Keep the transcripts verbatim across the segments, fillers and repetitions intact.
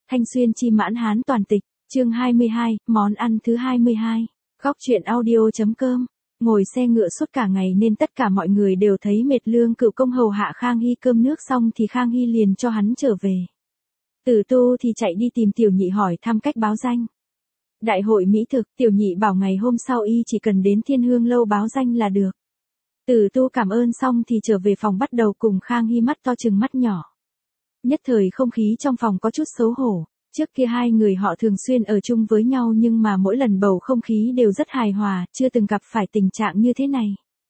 Thanh Xuyên chi mãn hán toàn tịch, chương hai mươi hai, món ăn thứ hai mươi hai. Góc truyện audio.com. Ngồi xe ngựa suốt cả ngày nên tất cả mọi người đều thấy mệt. Lương Cửu Công hầu hạ Khang Hy cơm nước xong thì Khang Hy liền cho hắn trở về. Tử Tu thì chạy đi tìm Tiểu Nhị hỏi thăm cách báo danh. Đại hội mỹ thực, Tiểu Nhị bảo ngày hôm sau y chỉ cần đến Thiên Hương lâu báo danh là được. Tử Tu cảm ơn xong thì trở về phòng bắt đầu cùng Khang Hy mắt to chừng mắt nhỏ. Nhất thời không khí trong phòng có chút xấu hổ. Trước kia hai người họ thường xuyên ở chung với nhau nhưng mà mỗi lần bầu không khí đều rất hài hòa, chưa từng gặp phải tình trạng như thế này.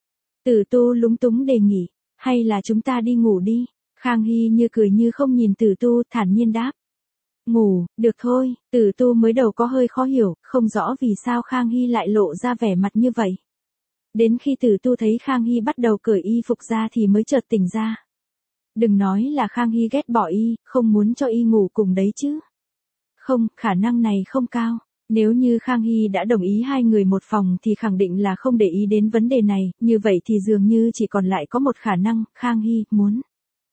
Tử Tu lúng túng đề nghị, hay là chúng ta đi ngủ đi. Khang Hy như cười như không nhìn Tử Tu, thản nhiên đáp. Ngủ, được thôi. Tử Tu mới đầu có hơi khó hiểu, không rõ vì sao Khang Hy lại lộ ra vẻ mặt như vậy. Đến khi Tử Tu thấy Khang Hy bắt đầu cởi y phục ra thì mới chợt tỉnh ra. Đừng nói là Khang Hy ghét bỏ y, không muốn cho y ngủ cùng đấy chứ. Không, khả năng này không cao. Nếu như Khang Hy đã đồng ý hai người một phòng thì khẳng định là không để ý đến vấn đề này, như vậy thì dường như chỉ còn lại có một khả năng, Khang Hy muốn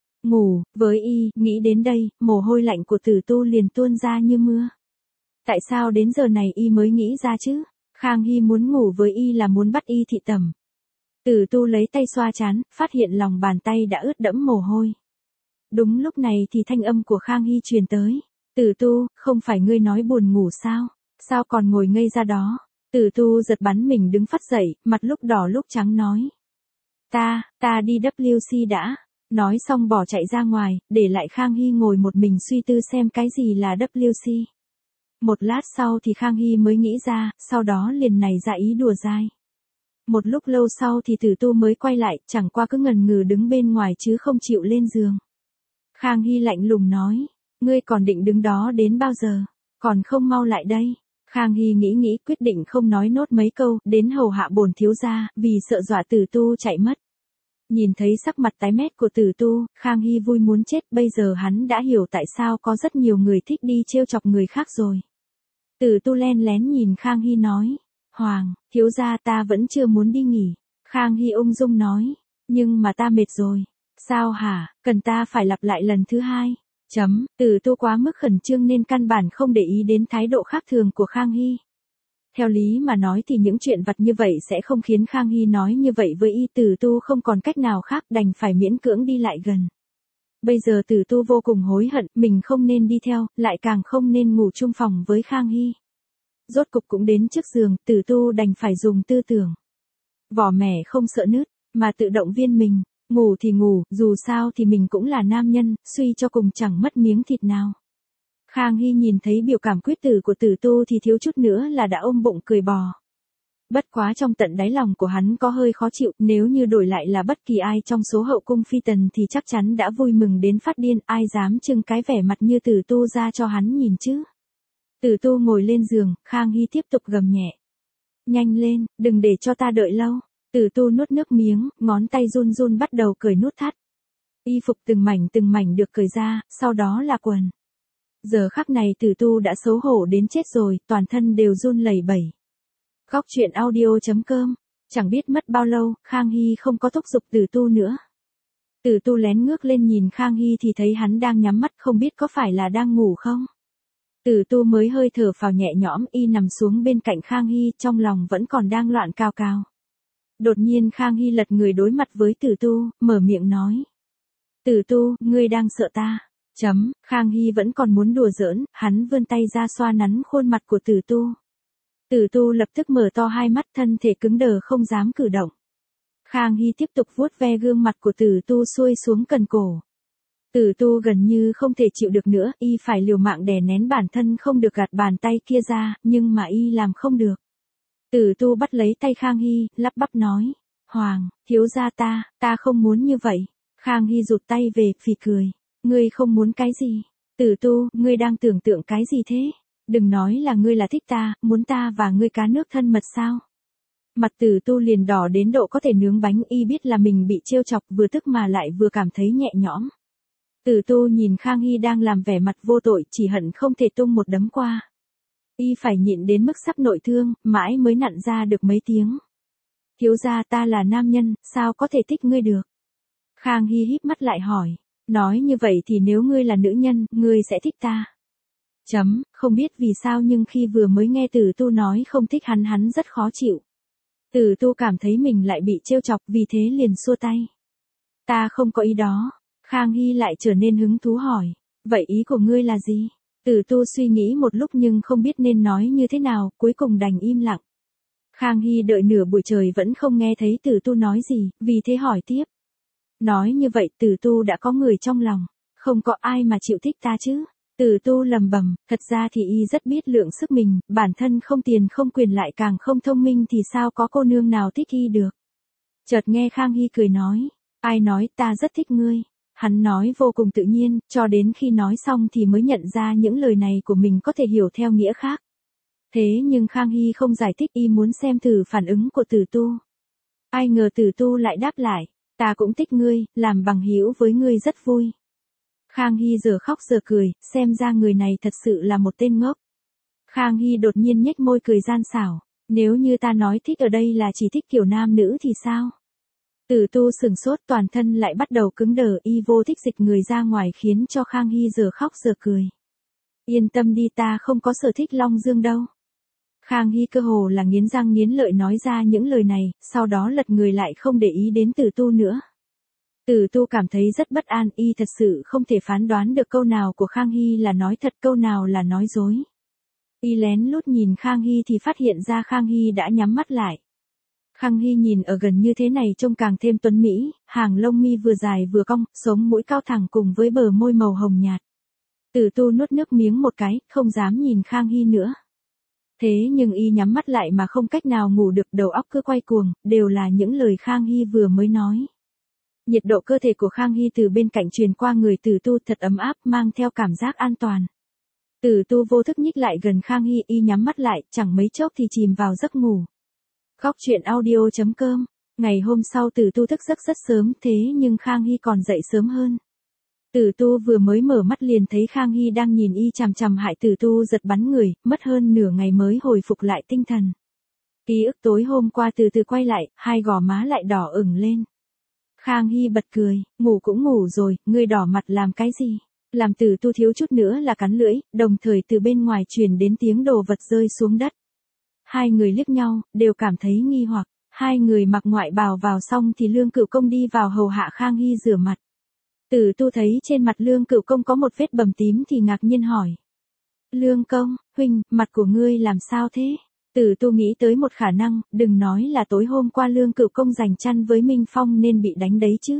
ngủ với y. Nghĩ đến đây, mồ hôi lạnh của Tử Tu liền tuôn ra như mưa. Tại sao đến giờ này y mới nghĩ ra chứ? Khang Hy muốn ngủ với y là muốn bắt y thị tẩm. Tử Tu lấy tay xoa trán, phát hiện lòng bàn tay đã ướt đẫm mồ hôi. Đúng lúc này thì thanh âm của Khang Hy truyền tới. Tử Tu, không phải ngươi nói buồn ngủ sao? Sao còn ngồi ngây ra đó? Tử Tu giật bắn mình đứng phắt dậy, mặt lúc đỏ lúc trắng nói. Ta, ta đi vê kép xê đã. Nói xong bỏ chạy ra ngoài, để lại Khang Hy ngồi một mình suy tư xem cái gì là vê kép xê. Một lát sau thì Khang Hy mới nghĩ ra, sau đó liền nảy ra ý đùa dai. Một lúc lâu sau thì Tử Tu mới quay lại, chẳng qua cứ ngần ngừ đứng bên ngoài chứ không chịu lên giường. Khang Hy lạnh lùng nói, ngươi còn định đứng đó đến bao giờ, còn không mau lại đây. Khang Hy nghĩ nghĩ quyết định không nói nốt mấy câu, đến hầu hạ bổn thiếu gia, vì sợ dọa Tử Tu chạy mất. Nhìn thấy sắc mặt tái mét của Tử Tu, Khang Hy vui muốn chết, bây giờ hắn đã hiểu tại sao có rất nhiều người thích đi trêu chọc người khác rồi. Tử Tu len lén nhìn Khang Hy nói, Hoàng, thiếu gia ta vẫn chưa muốn đi nghỉ. Khang Hy ung dung nói, nhưng mà ta mệt rồi. Sao hả, cần ta phải lặp lại lần thứ hai? Chấm, Tử Tu quá mức khẩn trương nên căn bản không để ý đến thái độ khác thường của Khang Hy. Theo lý mà nói thì những chuyện vặt như vậy sẽ không khiến Khang Hy nói như vậy với y. Tử Tu không còn cách nào khác đành phải miễn cưỡng đi lại gần. Bây giờ Tử Tu vô cùng hối hận, mình không nên đi theo, lại càng không nên ngủ chung phòng với Khang Hy. Rốt cục cũng đến trước giường, Tử Tu đành phải dùng tư tưởng. Vỏ mẻ không sợ nứt, mà tự động viên mình, ngủ thì ngủ, dù sao thì mình cũng là nam nhân, suy cho cùng chẳng mất miếng thịt nào. Khang Hy nhìn thấy biểu cảm quyết tử của Tử Tu thì thiếu chút nữa là đã ôm bụng cười bò. Bất quá trong tận đáy lòng của hắn có hơi khó chịu, nếu như đổi lại là bất kỳ ai trong số hậu cung phi tần thì chắc chắn đã vui mừng đến phát điên, ai dám trưng cái vẻ mặt như Tử Tu ra cho hắn nhìn chứ. Tử Tu ngồi lên giường, Khang Hy tiếp tục gầm nhẹ. Nhanh lên, đừng để cho ta đợi lâu. Tử Tu nuốt nước miếng, ngón tay run run bắt đầu cởi nút thắt. Y phục từng mảnh từng mảnh được cởi ra, sau đó là quần. Giờ khắc này Tử Tu đã xấu hổ đến chết rồi, toàn thân đều run lẩy bẩy. Góc truyện audio.com. Chẳng biết mất bao lâu, Khang Hy không có thúc giục Tử Tu nữa. Tử Tu lén ngước lên nhìn Khang Hy thì thấy hắn đang nhắm mắt, không biết có phải là đang ngủ không. Tử Tu mới hơi thở phào nhẹ nhõm, y nằm xuống bên cạnh Khang Hy, trong lòng vẫn còn đang loạn cao cao. Đột nhiên Khang Hy lật người đối mặt với Tử Tu, mở miệng nói. Tử Tu, ngươi đang sợ ta. Chấm, Khang Hy vẫn còn muốn đùa giỡn, hắn vươn tay ra xoa nắn khuôn mặt của Tử Tu. Tử Tu lập tức mở to hai mắt, thân thể cứng đờ không dám cử động. Khang Hy tiếp tục vuốt ve gương mặt của Tử Tu xuôi xuống cần cổ. Tử Tu gần như không thể chịu được nữa, y phải liều mạng đè nén bản thân không được gạt bàn tay kia ra, nhưng mà y làm không được. Tử Tu bắt lấy tay Khang Hy, lắp bắp nói, Hoàng, thiếu gia ta, ta không muốn như vậy. Khang Hy rụt tay về, phì cười, ngươi không muốn cái gì? Tử Tu, ngươi đang tưởng tượng cái gì thế? Đừng nói là ngươi là thích ta, muốn ta và ngươi cá nước thân mật sao? Mặt Tử Tu liền đỏ đến độ có thể nướng bánh, y biết là mình bị trêu chọc, vừa tức mà lại vừa cảm thấy nhẹ nhõm. Tử Tu nhìn Khang Hy đang làm vẻ mặt vô tội, chỉ hận không thể tung một đấm qua. Y phải nhịn đến mức sắp nội thương, mãi mới nặn ra được mấy tiếng. Thiếu gia, ta là nam nhân, sao có thể thích ngươi được? Khang Hy híp mắt lại hỏi, nói như vậy thì nếu ngươi là nữ nhân, ngươi sẽ thích ta. Chấm, không biết vì sao nhưng khi vừa mới nghe Tử Tu nói không thích hắn hắn rất khó chịu. Tử Tu cảm thấy mình lại bị trêu chọc vì thế liền xua tay. Ta không có ý đó. Khang Hy lại trở nên hứng thú hỏi. Vậy ý của ngươi là gì? Tử Tu suy nghĩ một lúc nhưng không biết nên nói như thế nào, cuối cùng đành im lặng. Khang Hy đợi nửa buổi trời vẫn không nghe thấy Tử Tu nói gì, vì thế hỏi tiếp. Nói như vậy Tử Tu đã có người trong lòng, không có ai mà chịu thích ta chứ? Tử Tu lầm bầm, thật ra thì y rất biết lượng sức mình, bản thân không tiền không quyền lại càng không thông minh thì sao có cô nương nào thích y được. Chợt nghe Khang Hy cười nói, ai nói ta rất thích ngươi. Hắn nói vô cùng tự nhiên, cho đến khi nói xong thì mới nhận ra những lời này của mình có thể hiểu theo nghĩa khác. Thế nhưng Khang Hy không giải thích, y muốn xem thử phản ứng của Tử Tu. Ai ngờ Tử Tu lại đáp lại, ta cũng thích ngươi, làm bằng hữu với ngươi rất vui. Khang Hy giờ khóc giờ cười, xem ra người này thật sự là một tên ngốc. Khang Hy đột nhiên nhếch môi cười gian xảo, nếu như ta nói thích ở đây là chỉ thích kiểu nam nữ thì sao? Tử Tu sừng sốt, toàn thân lại bắt đầu cứng đờ, y vô thích dịch người ra ngoài khiến cho Khang Hy giờ khóc giờ cười. Yên tâm đi, ta không có sở thích Long Dương đâu. Khang Hy cơ hồ là nghiến răng nghiến lợi nói ra những lời này, sau đó lật người lại không để ý đến Tử Tu nữa. Tử Tu cảm thấy rất bất an, y thật sự không thể phán đoán được câu nào của Khang Hy là nói thật, câu nào là nói dối. Y lén lút nhìn Khang Hy thì phát hiện ra Khang Hy đã nhắm mắt lại. Khang Hy nhìn ở gần như thế này trông càng thêm tuấn mỹ, hàng lông mi vừa dài vừa cong, sống mũi cao thẳng cùng với bờ môi màu hồng nhạt. Tử Tu nuốt nước miếng một cái, không dám nhìn Khang Hy nữa. Thế nhưng y nhắm mắt lại mà không cách nào ngủ được, đầu óc cứ quay cuồng, đều là những lời Khang Hy vừa mới nói. Nhiệt độ cơ thể của Khang Hy từ bên cạnh truyền qua người Tử Tu thật ấm áp, mang theo cảm giác an toàn. Tử Tu vô thức nhích lại gần Khang Hy, y nhắm mắt lại, chẳng mấy chốc thì chìm vào giấc ngủ. Góc truyện audio chấm com. Ngày hôm sau Tử Tu thức giấc rất sớm, thế nhưng Khang Hy còn dậy sớm hơn. Tử Tu vừa mới mở mắt liền thấy Khang Hy đang nhìn y chằm chằm, hại Tử Tu giật bắn người, mất hơn nửa ngày mới hồi phục lại tinh thần. Ký ức tối hôm qua từ từ quay lại, hai gò má lại đỏ ửng lên. Khang Hy bật cười, ngủ cũng ngủ rồi, ngươi đỏ mặt làm cái gì? Làm Tử Tu thiếu chút nữa là cắn lưỡi, đồng thời từ bên ngoài truyền đến tiếng đồ vật rơi xuống đất. Hai người liếc nhau, đều cảm thấy nghi hoặc. Hai người mặc ngoại bào vào xong thì Lương Cửu Công đi vào hầu hạ Khang Hy rửa mặt. Tử Tu thấy trên mặt Lương Cửu Công có một vết bầm tím thì ngạc nhiên hỏi. Lương Công, huynh, mặt của ngươi làm sao thế? Tử Tu nghĩ tới một khả năng, đừng nói là tối hôm qua Lương Cửu Công giành chăn với Minh Phong nên bị đánh đấy chứ.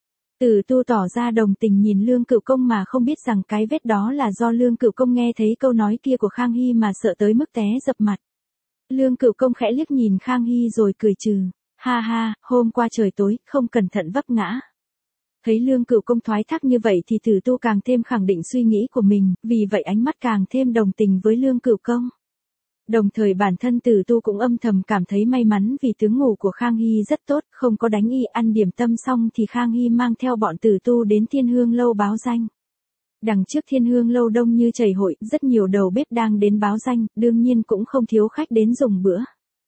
Tử Tu tỏ ra đồng tình nhìn Lương Cửu Công mà không biết rằng cái vết đó là do Lương Cửu Công nghe thấy câu nói kia của Khang Hy mà sợ tới mức té dập mặt. Lương Cửu Công khẽ liếc nhìn Khang Hy rồi cười trừ. Ha ha, hôm qua trời tối, không cẩn thận vấp ngã. Thấy Lương Cửu Công thoái thác như vậy thì Tử Tu càng thêm khẳng định suy nghĩ của mình, vì vậy ánh mắt càng thêm đồng tình với Lương Cửu Công. Đồng thời bản thân Tử Tu cũng âm thầm cảm thấy may mắn vì tướng ngủ của Khang Hy rất tốt, không có đánh y. Ăn điểm tâm xong thì Khang Hy mang theo bọn Tử Tu đến Thiên Hương Lâu báo danh. Đằng trước Thiên Hương Lâu đông như chảy hội, rất nhiều đầu bếp đang đến báo danh, đương nhiên cũng không thiếu khách đến dùng bữa.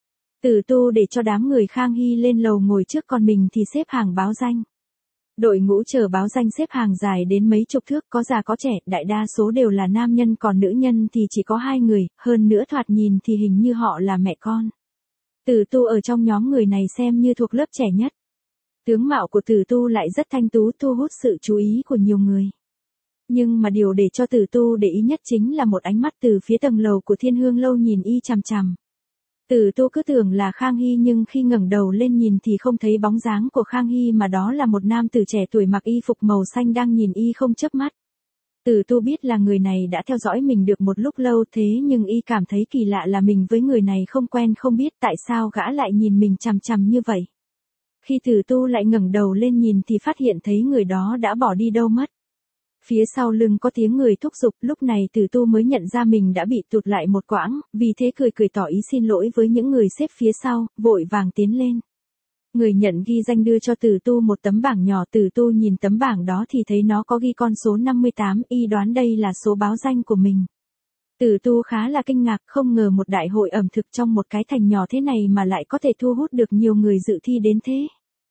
Tử Tu để cho đám người Khang Hy lên lầu ngồi trước, còn mình thì xếp hàng báo danh. Đội ngũ chờ báo danh xếp hàng dài đến mấy chục thước, có già có trẻ, đại đa số đều là nam nhân, còn nữ nhân thì chỉ có hai người, hơn nữa thoạt nhìn thì hình như họ là mẹ con. Tử Tu ở trong nhóm người này xem như thuộc lớp trẻ nhất. Tướng mạo của Tử Tu lại rất thanh tú, thu hút sự chú ý của nhiều người. Nhưng mà điều để cho Tử Tu để ý nhất chính là một ánh mắt từ phía tầng lầu của Thiên Hương Lâu nhìn y chằm chằm. Tử Tu cứ tưởng là Khang Hy nhưng khi ngẩng đầu lên nhìn thì không thấy bóng dáng của Khang Hy mà đó là một nam tử trẻ tuổi mặc y phục màu xanh đang nhìn y không chớp mắt. Tử Tu biết là người này đã theo dõi mình được một lúc lâu, thế nhưng y cảm thấy kỳ lạ là mình với người này không quen, không biết tại sao gã lại nhìn mình chằm chằm như vậy. Khi Tử Tu lại ngẩng đầu lên nhìn thì phát hiện thấy người đó đã bỏ đi đâu mất. Phía sau lưng có tiếng người thúc giục, lúc này Tử Tu mới nhận ra mình đã bị tụt lại một quãng, vì thế cười cười tỏ ý xin lỗi với những người xếp phía sau, vội vàng tiến lên. Người nhận ghi danh đưa cho Tử Tu một tấm bảng nhỏ, Tử Tu nhìn tấm bảng đó thì thấy nó có ghi con số năm mươi tám, y đoán đây là số báo danh của mình. Tử Tu khá là kinh ngạc, không ngờ một đại hội ẩm thực trong một cái thành nhỏ thế này mà lại có thể thu hút được nhiều người dự thi đến thế.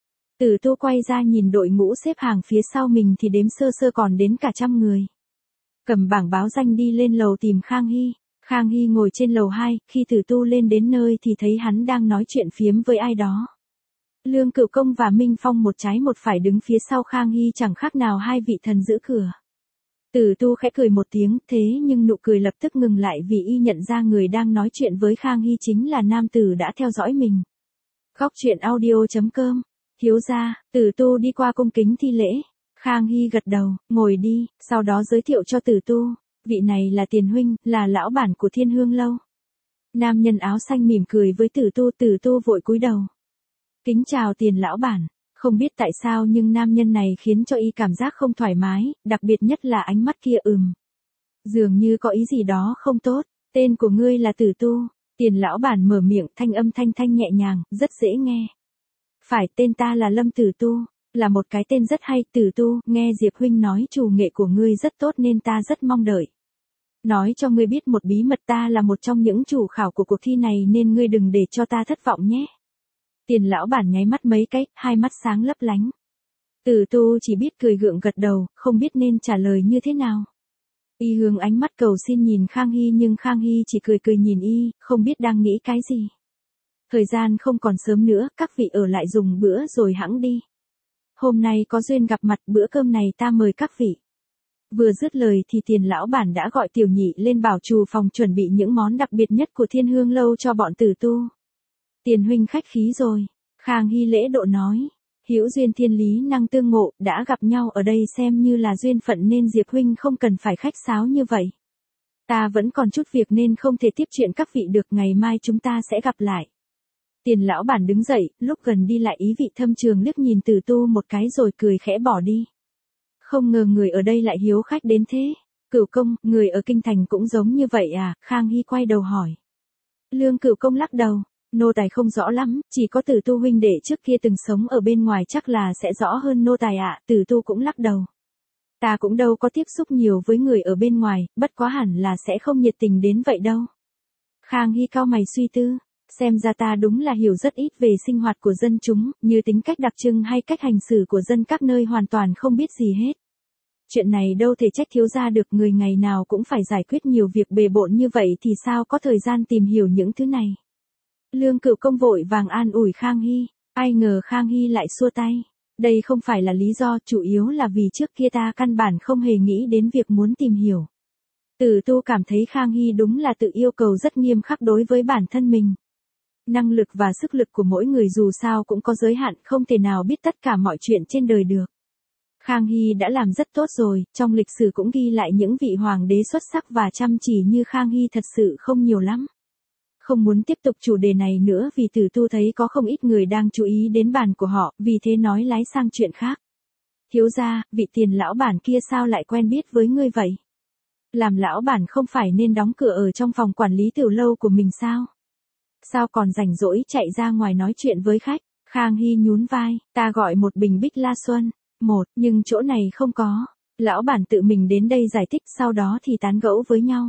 Tử Tu quay ra nhìn đội ngũ xếp hàng phía sau mình thì đếm sơ sơ còn đến cả trăm người. cầm bảng báo danh đi lên lầu tìm Khang Hy. Khang Hy ngồi trên lầu hai, khi Tử Tu lên đến nơi thì thấy hắn đang nói chuyện phiếm với ai đó. Lương Cửu Công và Minh Phong một trái một phải đứng phía sau Khang Hy chẳng khác nào hai vị thần giữ cửa. Tử Tu khẽ cười một tiếng, thế nhưng nụ cười lập tức ngừng lại vì y nhận ra người đang nói chuyện với Khang Hy chính là nam tử đã theo dõi mình. Góc truyện audio chấm com. Thiếu gia, Tử Tu đi qua cung kính thi lễ. Khang Hy gật đầu, ngồi đi, sau đó giới thiệu cho Tử Tu. Vị này là Tiền huynh, là lão bản của Thiên Hương lâu. Nam nhân áo xanh mỉm cười với Tử Tu, Tử Tu vội cúi đầu. Kính chào Tiền lão bản. Không biết tại sao nhưng nam nhân này khiến cho y cảm giác không thoải mái, đặc biệt nhất là ánh mắt kia ừm. Dường như có ý gì đó không tốt. Tên của ngươi là Tử Tu. Tiền lão bản mở miệng, thanh âm thanh thanh nhẹ nhàng, rất dễ nghe. Phải, tên ta là Lâm Tử Tu. Là một cái tên rất hay. Tử Tu, nghe Diệp huynh nói chủ nghệ của ngươi rất tốt nên ta rất mong đợi. Nói cho ngươi biết một bí mật, ta là một trong những chủ khảo của cuộc thi này nên ngươi đừng để cho ta thất vọng nhé. Tiền lão bản nháy mắt mấy cái, hai mắt sáng lấp lánh. Tử Tu chỉ biết cười gượng gật đầu, không biết nên trả lời như thế nào. Y hướng ánh mắt cầu xin nhìn Khang Hy nhưng Khang Hy chỉ cười cười nhìn y, không biết đang nghĩ cái gì. Thời gian không còn sớm nữa, các vị ở lại dùng bữa rồi hẵng đi. Hôm nay có duyên gặp mặt, bữa cơm này ta mời các vị. Vừa dứt lời thì Tiền lão bản đã gọi Tiểu Nhị lên bảo trù phòng chuẩn bị những món đặc biệt nhất của Thiên Hương lâu cho bọn Tử Tu. Tiền huynh khách khí rồi. Khang Hy lễ độ nói. Hữu duyên thiên lý năng tương ngộ, đã gặp nhau ở đây xem như là duyên phận nên Diệp huynh không cần phải khách sáo như vậy. Ta vẫn còn chút việc nên không thể tiếp chuyện các vị được, ngày mai chúng ta sẽ gặp lại. Tiền lão bản đứng dậy, lúc gần đi lại ý vị thâm trường liếc nhìn Tử Tu một cái rồi cười khẽ bỏ đi. Không ngờ người ở đây lại hiếu khách đến thế. Cửu Công, người ở kinh thành cũng giống như vậy à? Khang Hy quay đầu hỏi. Lương Cửu Công lắc đầu. Nô tài không rõ lắm, chỉ có Tử Tu huynh đệ trước kia từng sống ở bên ngoài chắc là sẽ rõ hơn nô tài ạ. À. Tử Tu cũng lắc đầu. Ta cũng đâu có tiếp xúc nhiều với người ở bên ngoài, bất quá hẳn là sẽ không nhiệt tình đến vậy đâu. Khang Hy cau mày suy tư, xem ra ta đúng là hiểu rất ít về sinh hoạt của dân chúng, như tính cách đặc trưng hay cách hành xử của dân các nơi hoàn toàn không biết gì hết. Chuyện này đâu thể trách thiếu gia được, người ngày nào cũng phải giải quyết nhiều việc bề bộn như vậy thì sao có thời gian tìm hiểu những thứ này. Lương Cửu Công vội vàng an ủi Khang Hy, ai ngờ Khang Hy lại xua tay. Đây không phải là lý do, chủ yếu là vì trước kia ta căn bản không hề nghĩ đến việc muốn tìm hiểu. Tử Tu cảm thấy Khang Hy đúng là tự yêu cầu rất nghiêm khắc đối với bản thân mình. Năng lực và sức lực của mỗi người dù sao cũng có giới hạn, không thể nào biết tất cả mọi chuyện trên đời được. Khang Hy đã làm rất tốt rồi, trong lịch sử cũng ghi lại những vị hoàng đế xuất sắc và chăm chỉ như Khang Hy thật sự không nhiều lắm. Không muốn tiếp tục chủ đề này nữa vì Tử Tu thấy có không ít người đang chú ý đến bàn của họ, vì thế nói lái sang chuyện khác. Thiếu gia, vị Tiền lão bản kia sao lại quen biết với ngươi vậy? Làm lão bản không phải nên đóng cửa ở trong phòng quản lý tiểu lâu của mình sao? Sao còn rảnh rỗi chạy ra ngoài nói chuyện với khách? Khang Hy nhún vai, ta gọi một bình Bích La Xuân. Một, nhưng chỗ này không có. Lão bản tự mình đến đây giải thích, sau đó thì tán gẫu với nhau.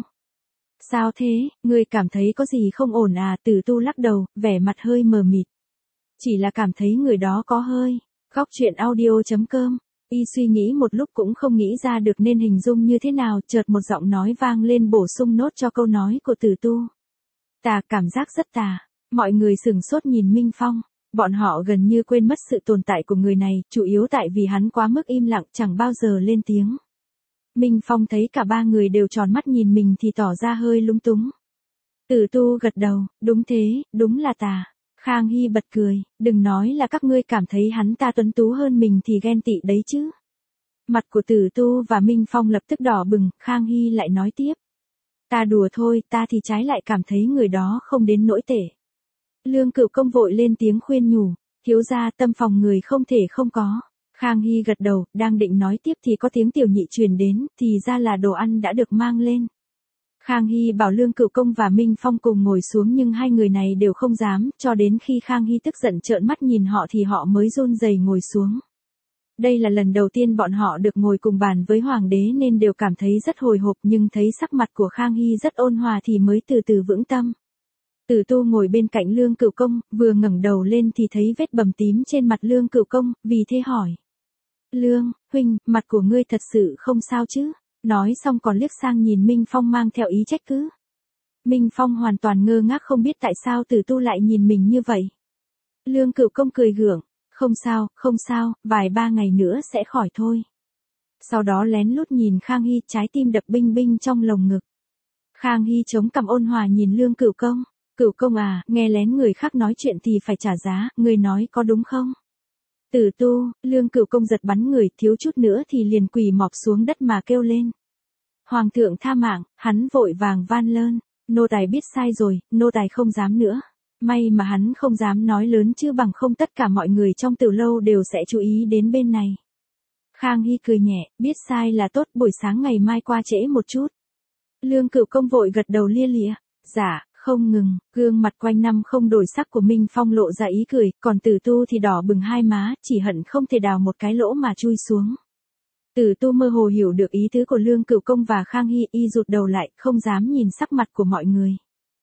Sao thế, ngươi cảm thấy có gì không ổn à? Tử Tu lắc đầu, vẻ mặt hơi mờ mịt. Chỉ là cảm thấy người đó có hơi. Góc truyện audio chấm com. Y suy nghĩ một lúc cũng không nghĩ ra được nên hình dung như thế nào, chợt một giọng nói vang lên bổ sung nốt cho câu nói của Tử Tu. Tà, cảm giác rất tà. Mọi người sửng sốt nhìn Minh Phong. Bọn họ gần như quên mất sự tồn tại của người này, chủ yếu tại vì hắn quá mức im lặng, chẳng bao giờ lên tiếng. Minh Phong thấy cả ba người đều tròn mắt nhìn mình thì tỏ ra hơi lúng túng. Tử Tu gật đầu, đúng thế, đúng là tà. Khang Hy bật cười, đừng nói là các ngươi cảm thấy hắn ta tuấn tú hơn mình thì ghen tị đấy chứ. Mặt của Tử Tu và Minh Phong lập tức đỏ bừng, Khang Hy lại nói tiếp. Ta đùa thôi, ta thì trái lại cảm thấy người đó không đến nỗi tệ. Lương Cửu Công vội lên tiếng khuyên nhủ, thiếu gia tâm phòng người không thể không có. Khang Hy gật đầu, đang định nói tiếp thì có tiếng Tiểu Nhị truyền đến, thì ra là đồ ăn đã được mang lên. Khang Hy bảo Lương Cửu Công và Minh Phong cùng ngồi xuống nhưng hai người này đều không dám, cho đến khi Khang Hy tức giận trợn mắt nhìn họ thì họ mới run rẩy ngồi xuống. Đây là lần đầu tiên bọn họ được ngồi cùng bàn với Hoàng đế nên đều cảm thấy rất hồi hộp, nhưng thấy sắc mặt của Khang Hy rất ôn hòa thì mới từ từ vững tâm. Tử Tu ngồi bên cạnh Lương Cửu Công, vừa ngẩng đầu lên thì thấy vết bầm tím trên mặt Lương Cửu Công, vì thế hỏi. Lương, huynh, mặt của ngươi thật sự không sao chứ? Nói xong còn liếc sang nhìn Minh Phong mang theo ý trách cứ. Minh Phong hoàn toàn ngơ ngác không biết tại sao Tử Tu lại nhìn mình như vậy. Lương Cửu Công cười gượng, không sao, không sao, vài ba ngày nữa sẽ khỏi thôi. Sau đó lén lút nhìn Khang Hy, trái tim đập binh binh trong lồng ngực. Khang Hy chống cằm ôn hòa nhìn Lương Cửu Công, Cửu Công à, nghe lén người khác nói chuyện thì phải trả giá, người nói có đúng không? Tử Tu, Lương Cửu Công giật bắn người, thiếu chút nữa thì liền quỳ mọp xuống đất mà kêu lên. Hoàng thượng tha mạng, hắn vội vàng van lơn, nô tài biết sai rồi, nô tài không dám nữa. May mà hắn không dám nói lớn chứ bằng không tất cả mọi người trong Tử lâu đều sẽ chú ý đến bên này. Khang Hy cười nhẹ, biết sai là tốt, buổi sáng ngày mai qua trễ một chút. Lương Cửu Công vội gật đầu lia lịa, dạ, không ngừng, gương mặt quanh năm không đổi sắc của Minh Phong lộ ra ý cười, còn Tử Tu thì đỏ bừng hai má, chỉ hận không thể đào một cái lỗ mà chui xuống. Tử Tu mơ hồ hiểu được ý tứ của Lương Cửu Công và Khang Hy, y rụt đầu lại, không dám nhìn sắc mặt của mọi người.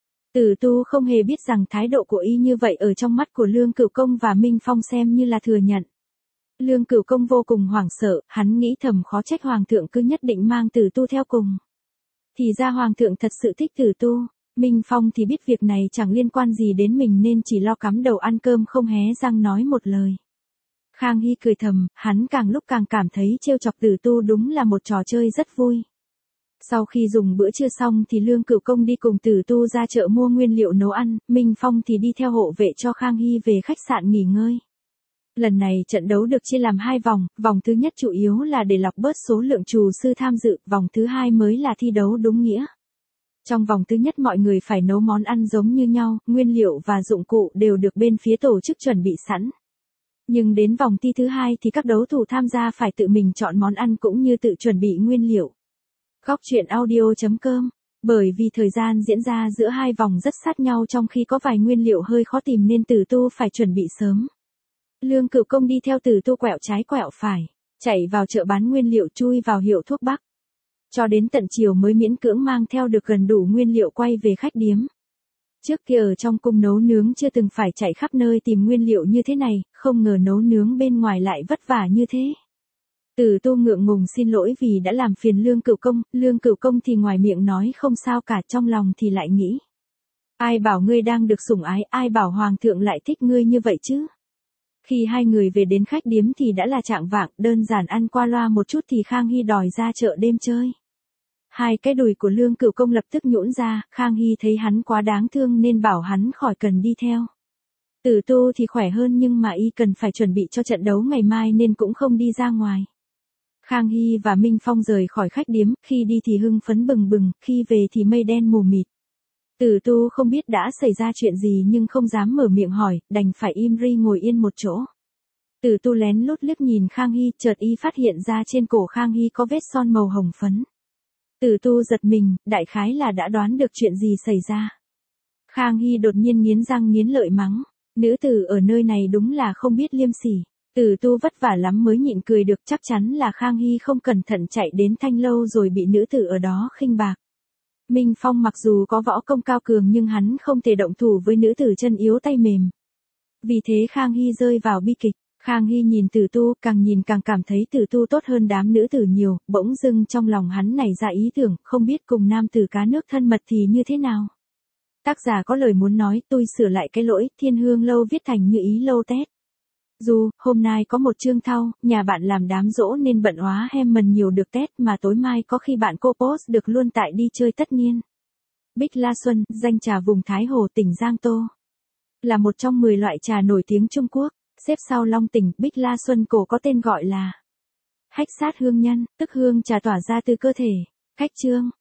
Tử Tu không hề biết rằng thái độ của y như vậy ở trong mắt của Lương Cửu Công và Minh Phong xem như là thừa nhận. Lương Cửu Công vô cùng hoảng sợ, hắn nghĩ thầm khó trách Hoàng thượng cứ nhất định mang Tử Tu theo cùng. Thì ra Hoàng thượng thật sự thích Tử Tu, Minh Phong thì biết việc này chẳng liên quan gì đến mình nên chỉ lo cắm đầu ăn cơm không hé răng nói một lời. Khang Hy cười thầm, hắn càng lúc càng cảm thấy trêu chọc Tử Tu đúng là một trò chơi rất vui. Sau khi dùng bữa trưa xong thì Lương Cửu Công đi cùng Tử Tu ra chợ mua nguyên liệu nấu ăn, Minh Phong thì đi theo hộ vệ cho Khang Hy về khách sạn nghỉ ngơi. Lần này trận đấu được chia làm hai vòng, vòng thứ nhất chủ yếu là để lọc bớt số lượng trù sư tham dự, vòng thứ hai mới là thi đấu đúng nghĩa. Trong vòng thứ nhất mọi người phải nấu món ăn giống như nhau, nguyên liệu và dụng cụ đều được bên phía tổ chức chuẩn bị sẵn. Nhưng đến vòng thi thứ hai thì các đấu thủ tham gia phải tự mình chọn món ăn cũng như tự chuẩn bị nguyên liệu. Góc truyện audio chấm com. Bởi vì thời gian diễn ra giữa hai vòng rất sát nhau trong khi có vài nguyên liệu hơi khó tìm nên Tử Tu phải chuẩn bị sớm. Lương Cửu Công đi theo Tử Tu quẹo trái quẹo phải, chạy vào chợ bán nguyên liệu chui vào hiệu thuốc bắc. Cho đến tận chiều mới miễn cưỡng mang theo được gần đủ nguyên liệu quay về khách điếm. Trước kia ở trong cung nấu nướng chưa từng phải chạy khắp nơi tìm nguyên liệu như thế này, không ngờ nấu nướng bên ngoài lại vất vả như thế. Tử Tu ngượng ngùng xin lỗi vì đã làm phiền Lương Cửu Công, Lương Cửu Công thì ngoài miệng nói không sao cả, trong lòng thì lại nghĩ. Ai bảo ngươi đang được sủng ái, ai bảo Hoàng thượng lại thích ngươi như vậy chứ? Khi hai người về đến khách điếm thì đã là chạng vạng, đơn giản ăn qua loa một chút thì Khang Hy đòi ra chợ đêm chơi. Hai cái đùi của Lương Cửu Công lập tức nhũn ra, Khang Hy thấy hắn quá đáng thương nên bảo hắn khỏi cần đi theo. Tử Tu thì khỏe hơn nhưng mà y cần phải chuẩn bị cho trận đấu ngày mai nên cũng không đi ra ngoài. Khang Hy và Minh Phong rời khỏi khách điếm, khi đi thì hưng phấn bừng bừng, khi về thì mây đen mù mịt. Tử Tu không biết đã xảy ra chuyện gì nhưng không dám mở miệng hỏi, đành phải im ri ngồi yên một chỗ. Tử Tu lén lút liếc nhìn Khang Hy, chợt y phát hiện ra trên cổ Khang Hy có vết son màu hồng phấn. Tử Tu giật mình, đại khái là đã đoán được chuyện gì xảy ra. Khang Hy đột nhiên nghiến răng nghiến lợi mắng, nữ tử ở nơi này đúng là không biết liêm sỉ. Tử Tu vất vả lắm mới nhịn cười được, chắc chắn là Khang Hy không cẩn thận chạy đến Thanh Lâu rồi bị nữ tử ở đó khinh bạc. Minh Phong mặc dù có võ công cao cường nhưng hắn không thể động thủ với nữ tử chân yếu tay mềm. Vì thế Khang Hy rơi vào bi kịch. Khang Hy nhìn Tử Tu, càng nhìn càng cảm thấy Tử Tu tốt hơn đám nữ tử nhiều, bỗng dưng trong lòng hắn nảy ra ý tưởng, không biết cùng nam tử cá nước thân mật thì như thế nào. Tác giả có lời muốn nói, tôi sửa lại cái lỗi, Thiên Hương Lâu viết thành Như Ý Lâu tét. Dù, hôm nay có một chương thau, nhà bạn làm đám dỗ nên bận hóa hem mần nhiều được tét mà tối mai có khi bạn cô post được luôn tại đi chơi tất niên. Bích La Xuân, danh trà vùng Thái Hồ tỉnh Giang Tô. Là một trong mười loại trà nổi tiếng Trung Quốc, xếp sau Long Tỉnh, Bích La Xuân cổ có tên gọi là hách sát hương nhân, tức hương trà tỏa ra từ cơ thể. Khách chương.